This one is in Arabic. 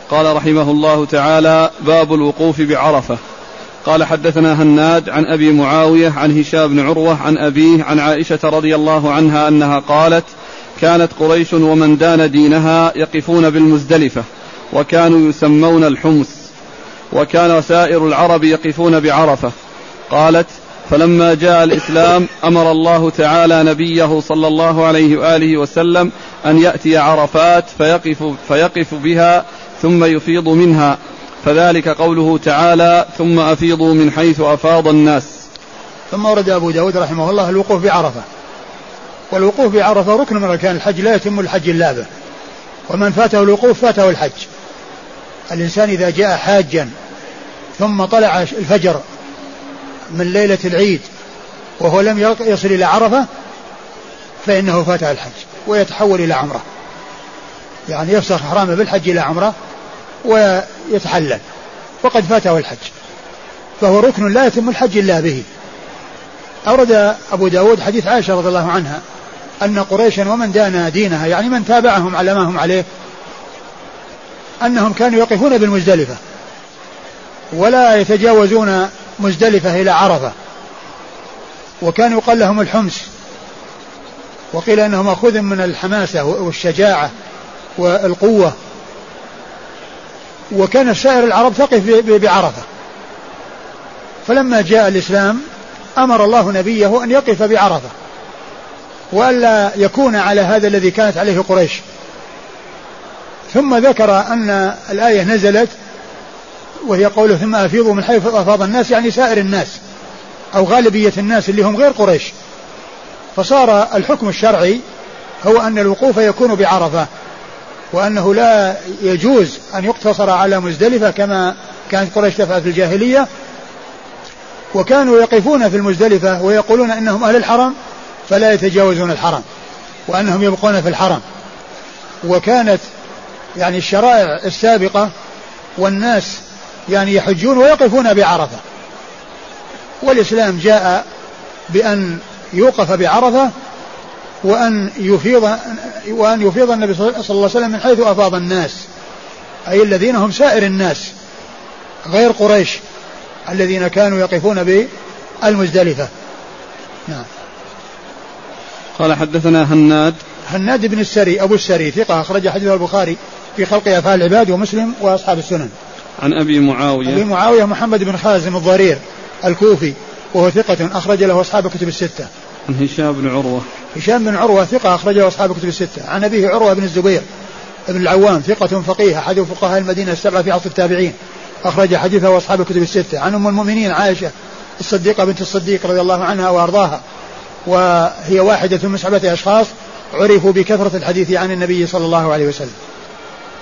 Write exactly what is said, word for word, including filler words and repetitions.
قال رحمه الله تعالى: باب الوقوف بعرفة. قال: حدثنا هناد عن أبي معاوية عن هشام بن عروة عن أبيه عن عائشة رضي الله عنها أنها قالت: كانت قريش ومن دان دينها يقفون بالمزدلفة وكانوا يسمون الحمص، وكان سائر العرب يقفون بعرفة. قالت: فلما جاء الإسلام أمر الله تعالى نبيه صلى الله عليه وآله وسلم أن يأتي عرفات فيقف, فيقف بها ثم يفيض منها، فذلك قوله تعالى: ثم أفيضوا من حيث أفاض الناس. ثم ورد أبو داود رحمه الله الوقوف بعرفة. والوقوف بعرفة ركن من أركان الحج، لا يتم الحج إلا به، ومن فاته الوقوف فاته الحج. الإنسان إذا جاء حاجا ثم طلع الفجر من ليلة العيد وهو لم يصل إلى عرفة فإنه فاته الحج ويتحول إلى عمره، يعني يفسخ إحرامه بالحج إلى عمره ويتحلل، وقد فاته الحج، فهو ركن لا يتم الحج إلا به. أورد أبو داود حديث عائشة رضي الله عنها أن قريشا ومن دان دينها، يعني من تابعهم على ما هم عليه، أنهم كانوا يقفون بالمزدلفة ولا يتجاوزون مزدلفة إلى عرفة، وكانوا يقال لهم الحمص، وقيل أنه مأخوذ من الحماسة والشجاعة والقوة. وكان سائر العرب تقف بعرفة، فلما جاء الإسلام أمر الله نبيه أن يقف بعرفة وألا يكون على هذا الذي كانت عليه قريش. ثم ذكر أن الآية نزلت وهي قوله: ثم أفيضوا من حيث أفاض الناس، يعني سائر الناس أو غالبية الناس اللي هم غير قريش. فصار الحكم الشرعي هو أن الوقوف يكون بعرفة، وأنه لا يجوز أن يقتصر على مزدلفة كما كانت قريش تفعل في الجاهلية، وكانوا يقفون في المزدلفة ويقولون أنهم أهل الحرم فلا يتجاوزون الحرم، وأنهم يبقون في الحرم. وكانت يعني الشرائع السابقة والناس يعني يحجون ويقفون بعرفة، والإسلام جاء بأن يوقف بعرفة وأن يفيض وأن يفيض النبي صلى الله عليه وسلم من حيث أفاض الناس، أي الذين هم سائر الناس غير قريش الذين كانوا يقفون بالمزدلفة. نعم. قال: حدثنا هناد هناد بن السري أبو السري ثقة، أخرج حديثه البخاري في خلق أفعال العباد ومسلم وأصحاب السنن. عن أبي معاوية أبي معاوية محمد بن خازم الضرير الكوفي وهو ثقة أخرج له أصحاب الكتب الستة. عن هشام بن عروة هشام بن عروة ثقة أخرج له أصحاب الكتب الستة. عن أبيه عروة بن الزبير ابن العوام ثقة فقيه أحد فقهاء المدينة السبعة في عصر التابعين، أخرج حديثه وأصحاب الكتب الستة. عن أم المؤمنين عائشة الصديقة بنت الصديق رضي الله عنها وأرضاها، وهي واحدة من سبعة أشخاص عرفوا بكثرة الحديث عن النبي صلى الله عليه وسلم.